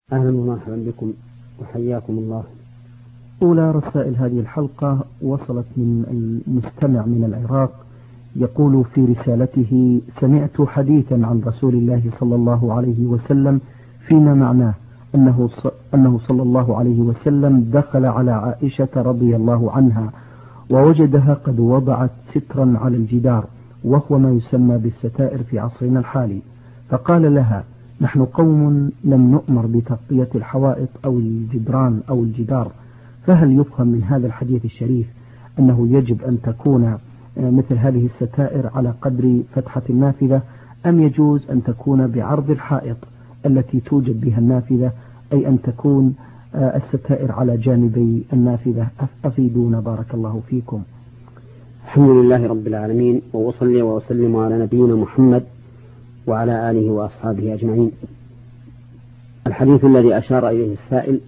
أهلا ومرحبا بكم وحياكم الله. أولى رسائل هذه الحلقة وصلت من المستمع من العراق، يقول في رسالته: سمعت حديثا عن رسول الله صلى الله عليه وسلم فيما معناه أنه صلى الله عليه وسلم دخل على عائشة رضي الله عنها ووجدها قد وضعت سترا على الجدار، وهو ما يسمى بالستائر في عصرنا الحالي، فقال لها: نحن قوم لم نؤمر بتغطية الحوائط أو الجدران أو الجدار، فهل يفهم من هذا الحديث الشريف أنه يجب أن تكون مثل هذه الستائر على قدر فتحة النافذة، أم يجوز أن تكون بعرض الحائط التي توجد بها النافذة، أي أن تكون الستائر على جانبي النافذة؟ أفيدونا بارك الله فيكم. الحمد لله رب العالمين، وأصلي وأسلم على نبينا محمد وعلى آله وأصحابه أجمعين. الحديث الذي أشار إليه السائل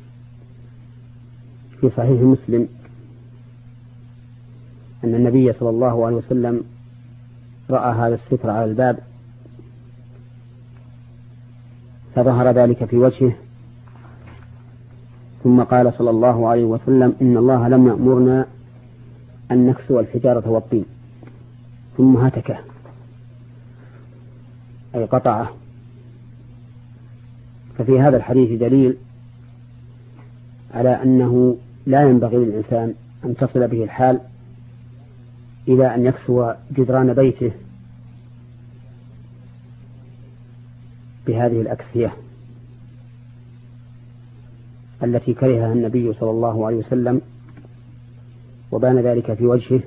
في صحيح مسلم أن النبي صلى الله عليه وسلم رأى هذا الستر على الباب فظهر ذلك في وجهه، ثم قال صلى الله عليه وسلم: إن الله لم يأمرنا أن نكسو الحجارة والطين، ثم هتكه أي قطعه. ففي هذا الحديث دليل على أنه لا ينبغي للإنسان أن تصل به الحال إلى أن يكسو جدران بيته بهذه الأكسية التي كرهها النبي صلى الله عليه وسلم، وبان ذلك في وجهه،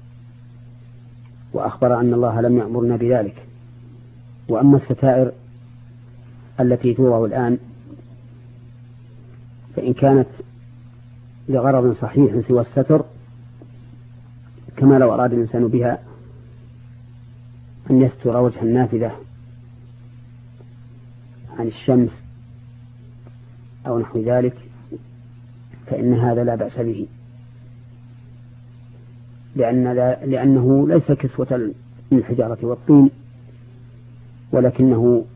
وأخبر أن الله لم يأمرنا بذلك. وأما الستائر التي توضع الآن فإن كانت لغرض صحيح سوى الستر، كما لو أراد الإنسان بها أن يستر وجه النافذة عن الشمس أو نحو ذلك، فإن هذا لا بأس به، لأنه ليس كسوة للحجارة والطين، ولكنه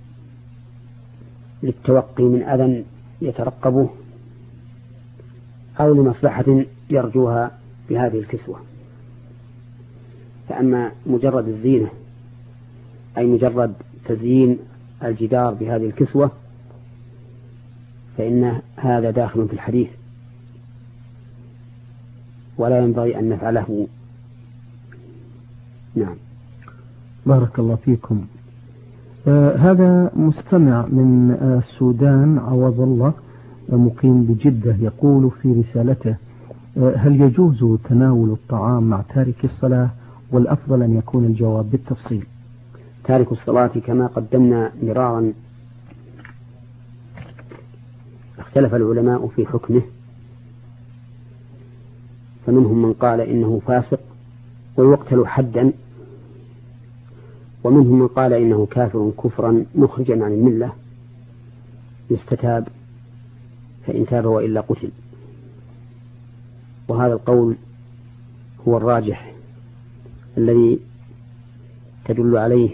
للتوقي من أذى يترقبه أو لمصلحة يرجوها بهذه الكسوة. فأما مجرد الزينة أي مجرد تزيين الجدار بهذه الكسوة فإن هذا داخل في الحديث ولا ينبغي أن نفعله. نعم. بارك الله فيكم. هذا مستمع من السودان عوض الله، مقيم بجدة، يقول في رسالته: هل يجوز تناول الطعام مع تارك الصلاة؟ والأفضل أن يكون الجواب بالتفصيل. تارك الصلاة كما قدمنا مرارا اختلف العلماء في حكمه، فمنهم من قال إنه فاسق ويقتل حدا، ومنهم من قال إنه كافر كفرا مخرجا عن الملة يستتاب، فإن تاب وإلا قتل. وهذا القول هو الراجح الذي تدل عليه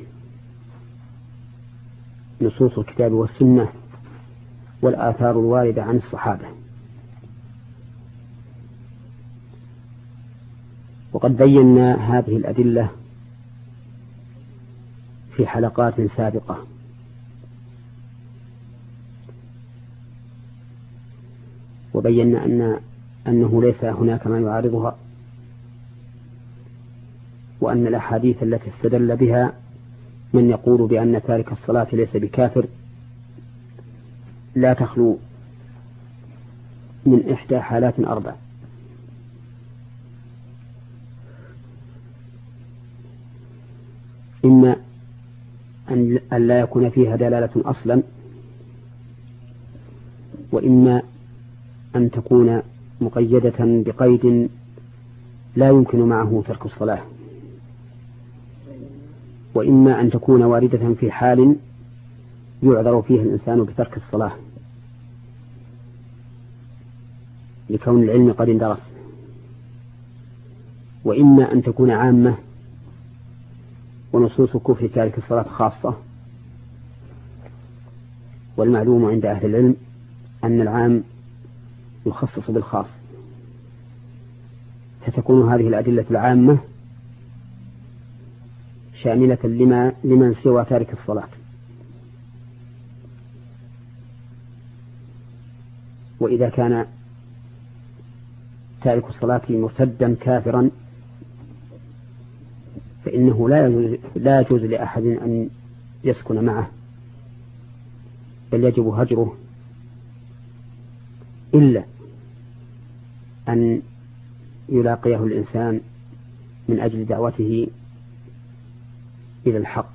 نصوص الكتاب والسنة والآثار الواردة عن الصحابة. وقد بينا هذه الأدلة في حلقات سابقة، وبينا أنه ليس هناك ما يعارضها، وأن الأحاديث التي استدل بها من يقول بأن تارك الصلاة ليس بكافر لا تخلو من إحدى حالات أربع: إما أن لا يكون فيها دلالة أصلا، وإما أن تكون مقيدة بقيد لا يمكن معه ترك الصلاة، وإما أن تكون واردة في حال يعذر فيه الإنسان بترك الصلاة لكون العلم قد اندرس، وإما أن تكون عامة ونصوص كفر تارك الصلاة خاصة. والمعلوم عند أهل العلم أن العام يخصص بالخاص، فتكون هذه الأدلة العامة شاملة لمن سوى تارك الصلاة. وإذا كان تارك الصلاة مرتدا كافرا فإنه لا يجوز لأحد أن يسكن معه، بل يجب هجره، إلا أن يلاقيه الإنسان من أجل دعوته إلى الحق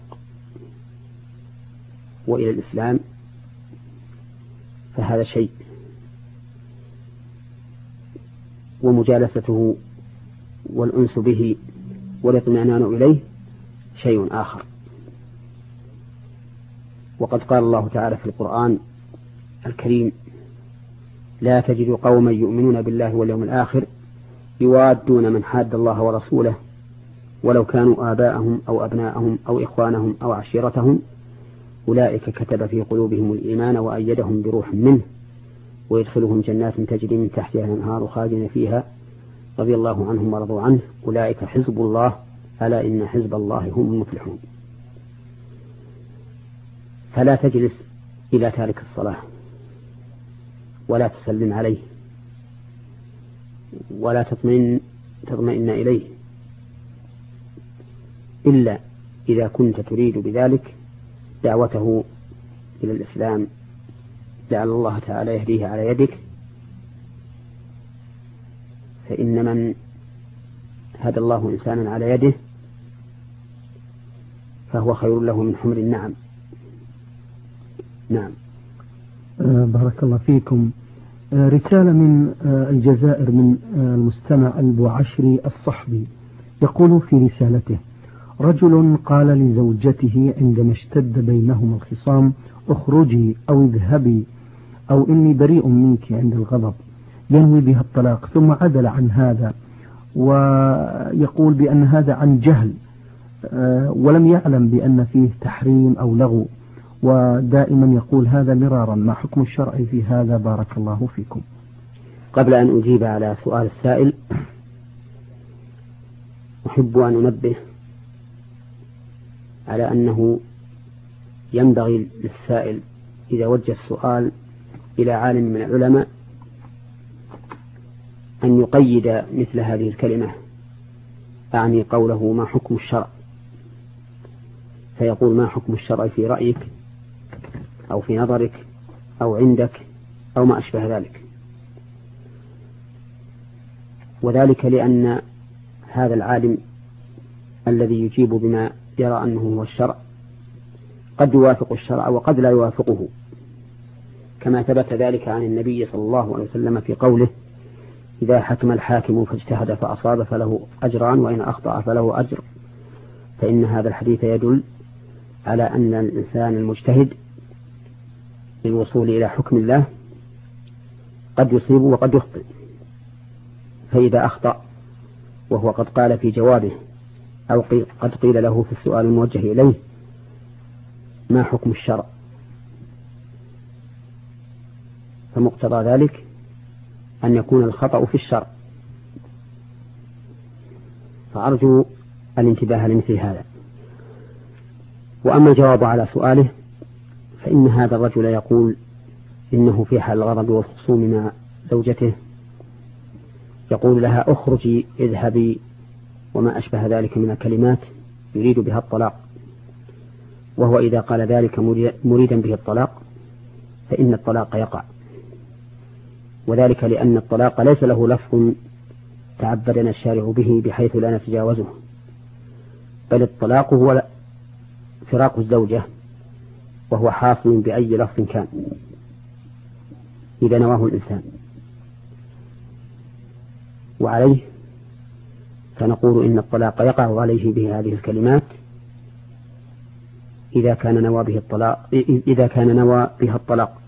وإلى الإسلام، فهذا شيء، ومجالسته والأنس به والاطمئنان إليه شيء آخر. وقد قال الله تعالى في القرآن الكريم: لا تجد قوما يؤمنون بالله واليوم الآخر يوادون من حاد الله ورسوله ولو كانوا آباءهم أو أبناءهم أو إخوانهم أو عشيرتهم أولئك كتب في قلوبهم الإيمان وأيدهم بروح منه ويدخلهم جنات تجري من تحتها الأنهار خالدين فيها رضي الله عنهم ورضوا عنه أولئك حزب الله ألا إن حزب الله هم المفلحون. فلا تجلس إلى تارك الصلاة ولا تسلم عليه ولا تطمئن إليه إلا إذا كنت تريد بذلك دعوته إلى الإسلام، لعل الله تعالى يهديه على يدك، فإن من هدى الله إنسانا على يده فهو خير له من حمر النعم. نعم. بارك الله فيكم. رسالة من الجزائر من المستمع البوعشري الصحبي، يقول في رسالته: رجل قال لزوجته عندما اشتد بينهما الخصام: اخرجي أو اذهبي أو إني بريء منك عند الغضب، ينوي بها الطلاق، ثم عدل عن هذا ويقول بأن هذا عن جهل ولم يعلم بأن فيه تحريم أو لغو، ودائما يقول هذا مرارا. ما حكم الشرع في هذا بارك الله فيكم؟ قبل أن أجيب على سؤال السائل أحب أن أنبه على أنه ينبغي للسائل إذا وجه السؤال إلى عالم من العلماء أن يقيد مثل هذه الكلمة، أعني قوله ما حكم الشرع، فيقول ما حكم الشرع في رأيك أو في نظرك أو عندك أو ما أشبه ذلك. وذلك لأن هذا العالم الذي يجيب بما يرى أنه هو الشرع قد يوافق الشرع وقد لا يوافقه، كما ثبت ذلك عن النبي صلى الله عليه وسلم في قوله: إذا حكم الحاكم فاجتهد فأصاب فله أجران وإن أخطأ فله أجر. فإن هذا الحديث يدل على أن الإنسان المجتهد للوصول إلى حكم الله قد يصيب وقد يخطئ، فإذا أخطأ وهو قد قال في جوابه أو قد قيل له في السؤال الموجه إليه ما حكم الشرع، فمقتضى ذلك أن يكون الخطأ في الشرع، فأرجو الانتباه لمثل هذا. وأما الجواب على سؤاله فإن هذا الرجل يقول إنه في حال الغضب والخصوم مع زوجته يقول لها: اخرجي اذهبي وما أشبه ذلك من الكلمات يريد بها الطلاق، وهو إذا قال ذلك مريدا به الطلاق فإن الطلاق يقع، وذلك لأن الطلاق ليس له لفظ تعبدنا الشارع به بحيث لا نتجاوزه، بل الطلاق هو فراق الزوجة، وهو حاصل بأي لفظ كان إذا نواه الإنسان. وعليه فنقول إن الطلاق يقع عليه بهذه الكلمات إذا كان نوى بها الطلاق،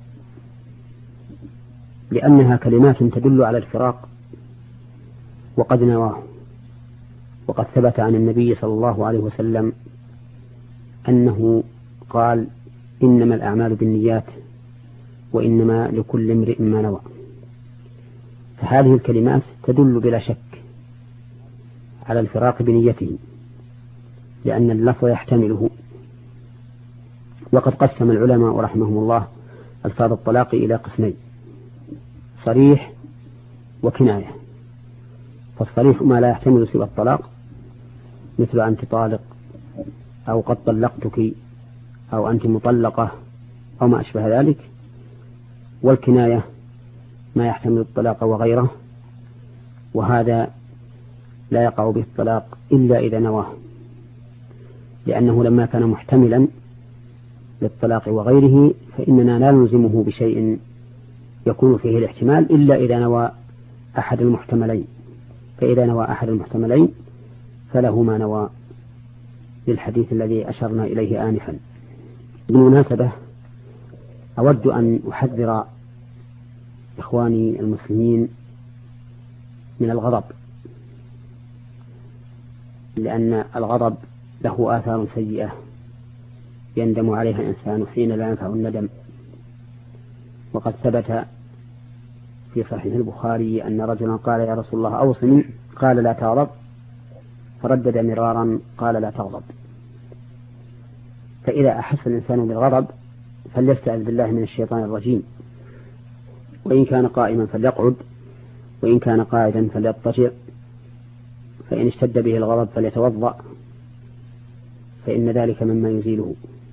لأنها كلمات تدل على الفراق وقد نواه. وقد ثبت عن النبي صلى الله عليه وسلم أنه قال: إنما الأعمال بالنيات وإنما لكل امرئ ما نوى. فهذه الكلمات تدل بلا شك على الفراق بنيته، لأن اللفظ يحتمله. وقد قسم العلماء رحمهم الله ألفاظ الطلاق إلى قسمين: صريح وكناية. فالصريح ما لا يحتمل سوى الطلاق، مثل أنت طالق، أو قد طلقتك، أو أنت مطلقة، أو ما أشبه ذلك. والكناية ما يحتمل الطلاق وغيره، وهذا لا يقع به الطلاق إلا إذا نواه، لأنه لما كان محتملا للطلاق وغيره فإننا لا نلزمه بشيء يكون فيه الاحتمال إلا إذا نوى أحد المحتملين. فإذا نوى أحد المحتملين فله ما نوى، للحديث الذي أشرنا إليه آنفا. بالمناسبة أود أن أحذر إخواني المسلمين من الغضب، لأن الغضب له آثار سيئة يندم عليها الإنسان حين لا ينفع الندم. وقد ثبت في صحيح البخاري أن رجلا قال: يا رسول الله أوصني، قال: لا تغضب، فردد مرارا قال: لا تغضب. فإذا أحس الإنسان بالغضب فليستعذ بالله من الشيطان الرجيم، وإن كان قائما فليقعد، وإن كان قاعدا فليضطجع، فإن اشتد به الغضب فليتوضأ، فإن ذلك مما يزيله.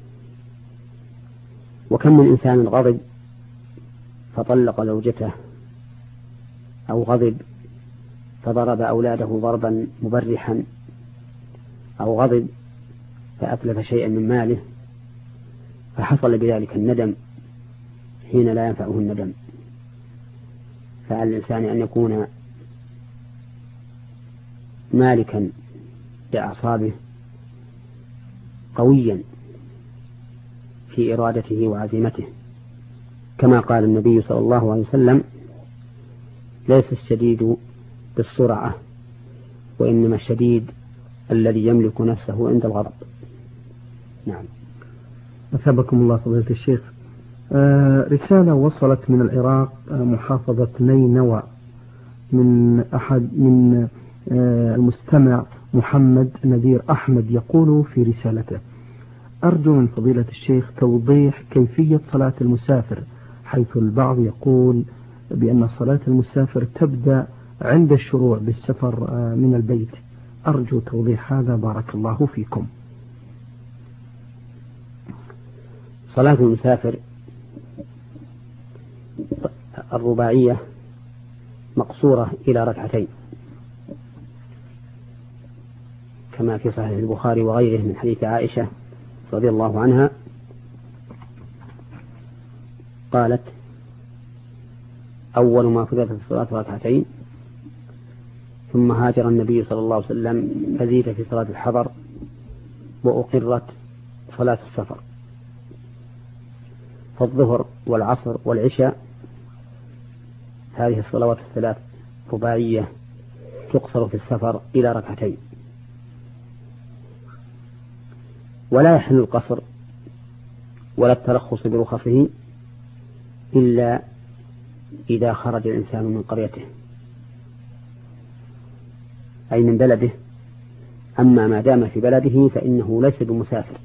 وكم من إنسان غضب فطلق زوجته، أو غضب فضرب أولاده ضربا مبرحا، أو غضب فأتلف شيئا من ماله، فحصل بذلك الندم حين لا ينفعه الندم. فعلى الإنسان أن يكون مالكا لأعصابه، قويا في إرادته وعزيمته، كما قال النبي صلى الله عليه وسلم: ليس الشديد بالسرعة، وإنما الشديد الذي يملك نفسه عند الغضب. نعم. أثابكم الله فضيلة الشيخ. رسالة وصلت من العراق، محافظة نينوى، من المستمع محمد نذير أحمد، يقول في رسالته: أرجو من فضيلة الشيخ توضيح كيفية صلاة المسافر، حيث البعض يقول بأن صلاة المسافر تبدأ عند الشروع بالسفر من البيت. أرجو توضيح هذا، بارك الله فيكم. صلاة المسافر الرباعية مقصورة إلى ركعتين، كما في صحيح البخاري وغيره من حديث عائشة رضي الله عنها قالت: أول ما فرضت الصلاة ركعتين، ثم هاجر النبي صلى الله عليه وسلم فزيد في صلاة الحضر، وأقرت صلاة السفر. فالظهر والعصر والعشاء هذه الصلوات الثلاث رباعية تقصر في السفر إلى ركعتين. ولا يحل القصر ولا الترخص برخصه إلا إذا خرج الإنسان من قريته، أي من بلده. أما ما دام في بلده فإنه ليس بمسافر،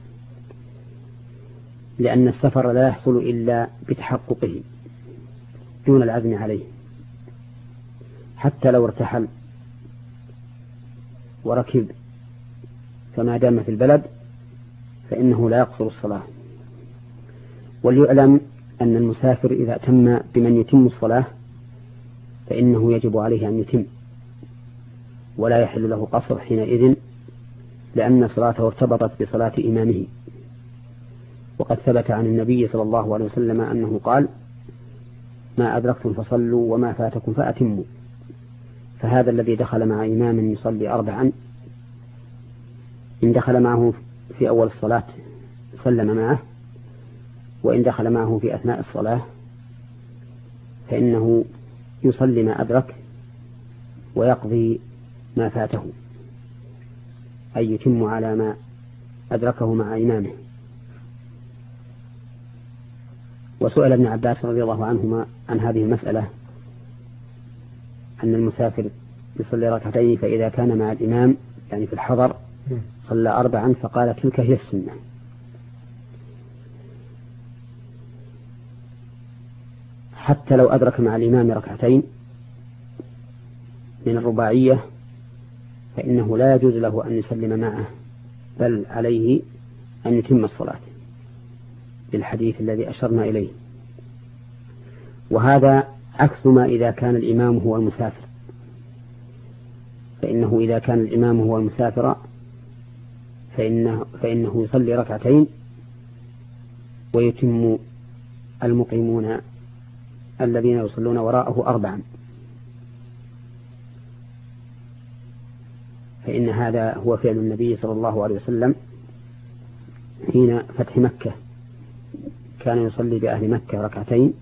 لأن السفر لا يحصل إلا بتحققه دون العزم عليه. حتى لو ارتحل وركب فما دام في البلد فإنه لا يقصر الصلاة. وليعلم أن المسافر إذا أتم بمن يتم الصلاة فإنه يجب عليه أن يتم، ولا يحل له قصر حينئذ، لأن صلاته ارتبطت بصلاة إمامه. وقد ثبت عن النبي صلى الله عليه وسلم أنه قال: ما أدركتم فصلوا وما فاتكم فأتموا. فهذا الذي دخل مع إمام يصلي 4، إن دخل معه في أول الصلاة سلم معه، وإن دخل معه في أثناء الصلاة فإنه يصلي ما أدرك ويقضي ما فاته، أي يتم على ما أدركه مع إمامه. وسئل ابن عباس رضي الله عنهما عن هذه المسألة، أن المسافر يصلي ركعتين فإذا كان مع الإمام يعني في الحضر صلى 4، فقال تلك هي السنة. حتى لو أدرك مع الإمام ركعتين من الرباعية فإنه لا يجوز له أن يسلم معه، بل عليه أن يتم الصلاة بالحديث الذي أشرنا إليه. وهذا عكس ما إذا كان الإمام هو المسافر، فإنه إذا كان الإمام هو المسافر فإنه يصلي ركعتين ويتم المقيمون الذين يصلون وراءه 4، فإن هذا هو فعل النبي صلى الله عليه وسلم حين فتح مكة، كان يصلي بأهل مكة ركعتين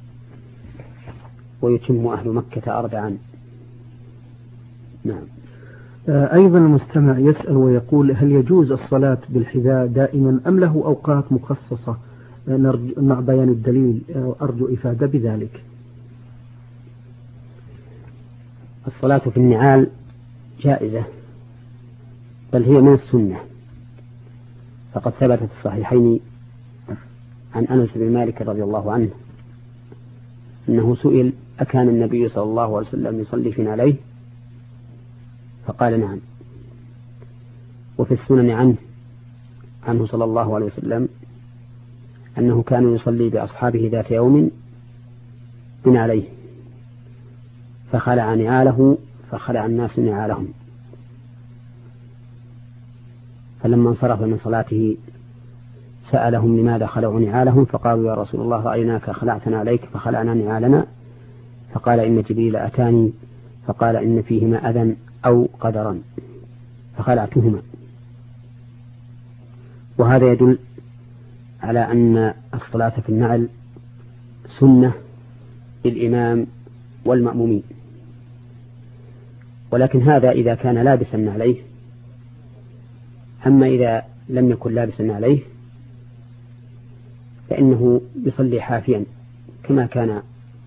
ويتم أهل مكة 4. نعم. أيضا المستمع يسأل ويقول: هل يجوز الصلاة بالحذاء دائما أم له أوقات مخصصة؟ مع بيان الدليل أرجو إفادة بذلك. الصلاة في النعال جائزة، بل هي من السنة، فقد ثبت في الصحيحين عن أنس بن مالك رضي الله عنه أنه سئل: أكان النبي صلى الله عليه وسلم يصلي في نعليه؟ فقال: نعم. وفي السنن عنه صلى الله عليه وسلم أنه كان يصلي بأصحابه ذات يوم بنعليه، فخلع نعاله فخلع الناس نعالهم، فلما انصرف من صلاته سألهم لماذا خلعوا نعالهم، فقالوا: يا رسول الله رأيناك خلعتنا عليك فخلعنا نعالنا. فقال: إن جبريل أتاني فقال إن فيهما أذى أو قدرا فخلعتهما. وهذا يدل على أن الصلاة في النعل سنة للإمام والمأمومين، ولكن هذا إذا كان لابسا عليه. أما إذا لم يكن لابسا عليه فإنه يصلي حافيا كما كان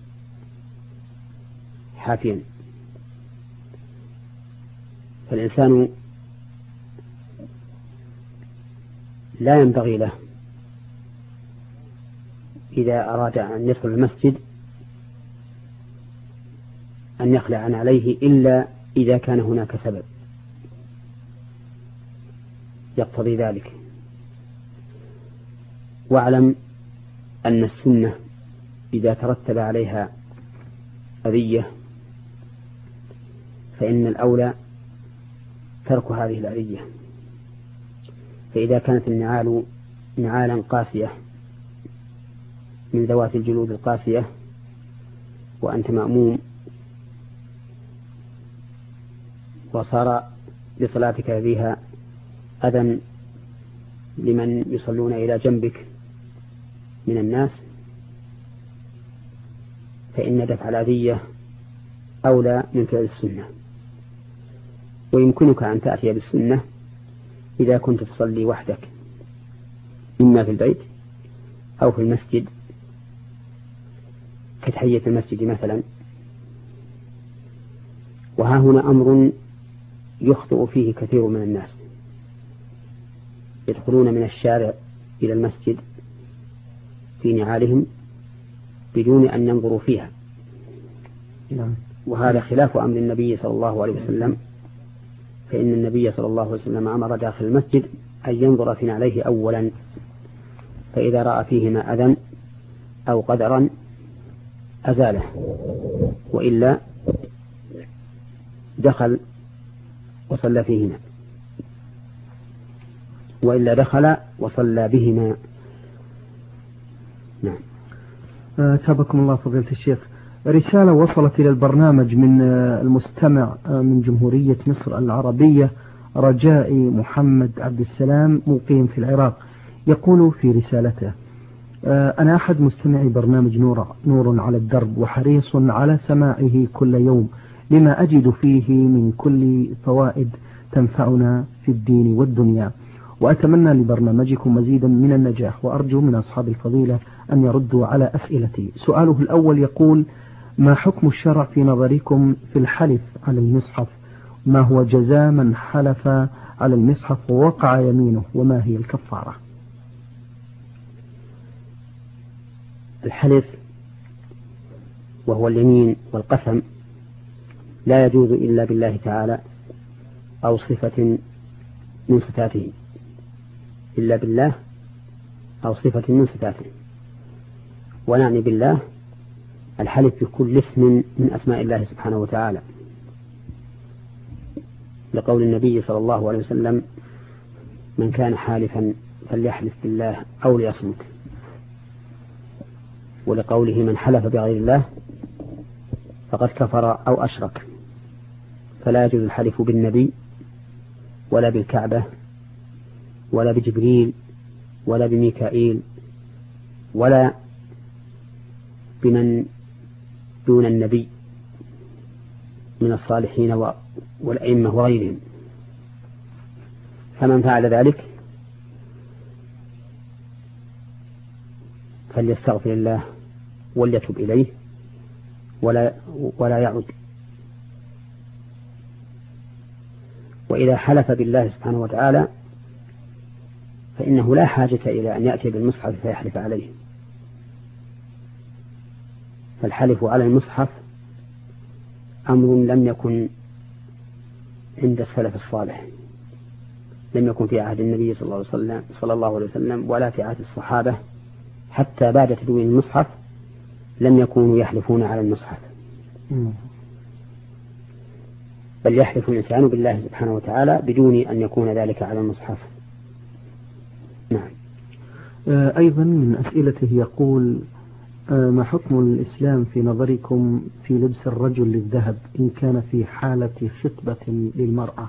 حافيا. فالإنسان لا ينبغي له إذا أراد أن يدخل المسجد أن يخلع عليه إلا إذا كان هناك سبب يقتضي ذلك. واعلم أن السنة إذا ترتب عليها أذية فإن الأولى ترك هذه الأذية. فإذا كانت النعال نعالا قاسية من ذوات الجلود القاسية وأنت مأموم وصار بصلاتك فيها أذى لمن يصلون إلى جنبك من الناس، فإن دفع الأذية أولى من فعل السنة. ويمكنك أن تأتي بالسنة إذا كنت تصلي وحدك، إما في البيت أو في المسجد كتحية المسجد مثلا. وها هنا أمر يخطئ فيه كثير من الناس، يدخلون من الشارع إلى المسجد في نعالهم بدون أن ينظروا فيها، وهذا خلاف أمر النبي صلى الله عليه وسلم، فإن النبي صلى الله عليه وسلم أمر داخل المسجد أن ينظر في نعليه أولا، فإذا رأى فيهما أذى أو قدرا أزاله، وإلا دخل وصلى فيهما، وإلا دخل وصلى بهما. نعم. أثابكم الله فضيلة الشيخ. رسالة وصلت إلى البرنامج من المستمع من جمهورية مصر العربية رجائي محمد عبد السلام مقيم في العراق. يقول في رسالته: أنا أحد مستمعي برنامج نور على الدرب وحريص على سماعه كل يوم لما أجد فيه من كل فوائد تنفعنا في الدين والدنيا، وأتمنى لبرنامجكم مزيدا من النجاح، وأرجو من أصحاب الفضيلة أن يردوا على أسئلتي. سؤاله الأول يقول: ما حكم الشرع في نظركم في الحلف على المصحف؟ ما هو جزاء من حلف على المصحف ووقع يمينه، وما هي الكفارة؟ الحلف وهو اليمين والقسم لا يجوز إلا بالله تعالى أو صفة من صفاته، إلا بالله أو صفة من صفاته. ونعني بالله الحلف بكل اسم من أسماء الله سبحانه وتعالى، لقول النبي صلى الله عليه وسلم: من كان حالفا فليحلف بالله أو ليصمت. ولقوله: من حلف بغير الله فقد كفر أو أشرك. فلا يجوز الحلف بالنبي ولا بالكعبة ولا بجبريل ولا بميكائيل ولا بمن دون النبي من الصالحين والأئمة وغيرهم. فمن فعل ذلك فليستغفر الله وليتب إليه ولا يعد. وإذا حلف بالله سبحانه وتعالى فإنه لا حاجة إلى أن يأتي بالمصحف فيحلف عليه. فالحلف على المصحف أمر لم يكن عند السلف الصالح، لم يكن في عهد النبي صلى الله عليه وسلم ولا في عهد الصحابة. حتى بعد تدوين المصحف لم يكونوا يحلفون على المصحف، بل يحلف الإنسان بالله سبحانه وتعالى بدون أن يكون ذلك على المصحف. نعم. أيضا من أسئلته يقول: ما حكم الإسلام في نظركم في لبس الرجل للذهب إن كان في حالة خطبة للمرأة؟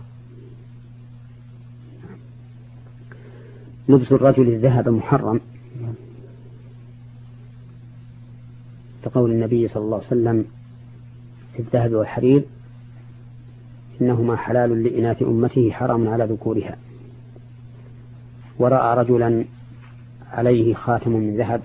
لبس الرجل الذهب محرم، كقول النبي صلى الله عليه وسلم في الذهب والحرير: إنهما حلال لإناث أمته حرام على ذكورها. ورأى رجلا عليه خاتم من ذهب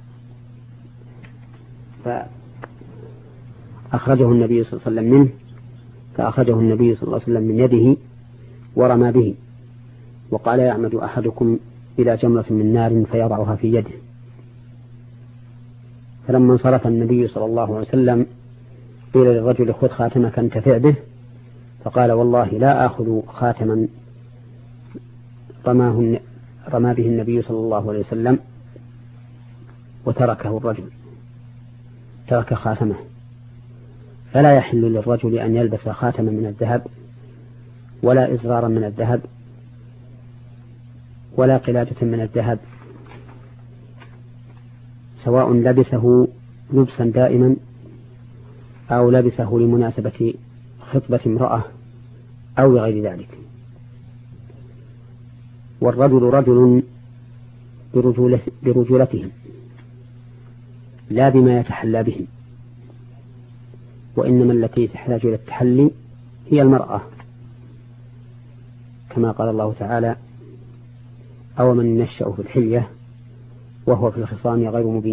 فأخرجه النبي صلى الله عليه وسلم منه، فأخرجه النبي صلى الله عليه وسلم من يده ورمى به، وقال: يعمد أحدكم إلى جمرة من نار فيضعها في يده. فلما انصرف النبي صلى الله عليه وسلم قيل للرجل: خذ خاتمك انتفع به. فقال: والله لا آخذ خاتما رمى به النبي صلى الله عليه وسلم. وتركه الرجل، ترك خاتمه. فلا يحل للرجل أن يلبس خاتما من الذهب ولا إزرارا من الذهب ولا قلادة من الذهب، سواء لبسه لبسا دائما أو لبسه لمناسبة خطبة امرأة أو لغير ذلك. والرجل رجل برجولتهم لا بما يتحلى بهم، وإنما التي تحتاج إلى التحلي هي المرأة، كما قال الله تعالى: أو من ينشأ في الحلية وهو في الخصام غير مبين،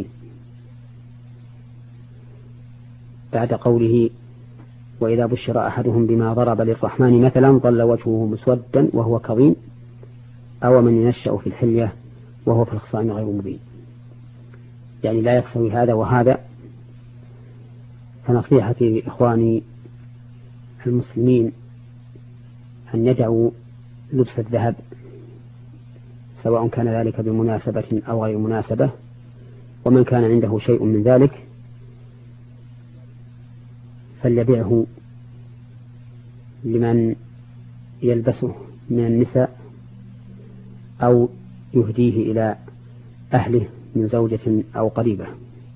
بعد قوله: وإذا بشر أحدهم بما ضرب للرحمن مثلا ظل وجهه مسودا وهو كظيم، أو من ينشأ في الحلية وهو في الخصام غير مبين. يعني لا يستوي هذا وهذا. فنصيحتي لإخواني المسلمين أن يدعوا لبس الذهب، سواء كان ذلك بمناسبة أو غير مناسبة. ومن كان عنده شيء من ذلك فليبيعه لمن يلبسه من النساء أو يهديه إلى أهله من زوجة أو قريبة.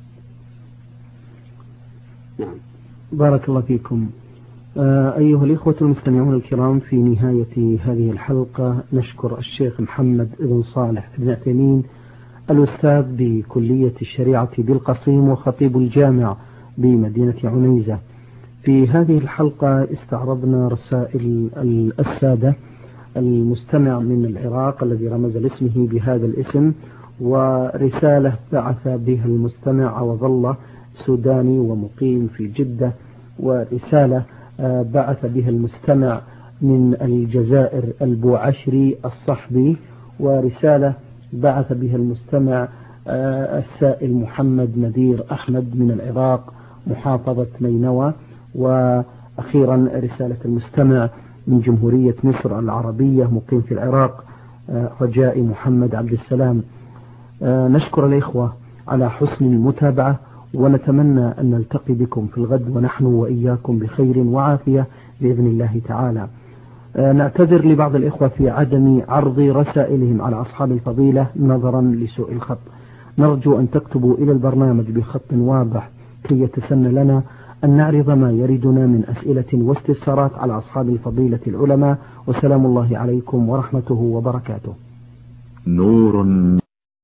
نعم. بارك الله فيكم. أيها الإخوة المستمعون الكرام، في نهاية هذه الحلقة نشكر الشيخ محمد بن صالح بن عثيمين، الأستاذ بكلية الشريعة بالقصيم وخطيب الجامع بمدينة عنيزة. في هذه الحلقة استعرضنا رسائل السادة المستمع من العراق الذي رمز لاسمه بهذا الاسم، ورسالة بعث بها المستمع عوض الله سوداني ومقيم في جدة، ورسالة بعث بها المستمع من الجزائر البوعشري الصحبي، ورسالة بعث بها المستمع السائل محمد نذير أحمد من العراق محافظة نينوى، وأخيرا رسالة المستمع من جمهورية مصر العربية مقيم في العراق رجاء محمد عبد السلام. نشكر الإخوة على حسن المتابعة، ونتمنى أن نلتقي بكم في الغد ونحن وإياكم بخير وعافية بإذن الله تعالى. نعتذر لبعض الإخوة في عدم عرض رسائلهم على أصحاب الفضيلة نظرا لسوء الخط. نرجو أن تكتبوا إلى البرنامج بخط واضح كي يتسنى لنا أن نعرض ما يردنا من أسئلة واستفسارات على أصحاب الفضيلة العلماء. وسلام الله عليكم ورحمته وبركاته. نور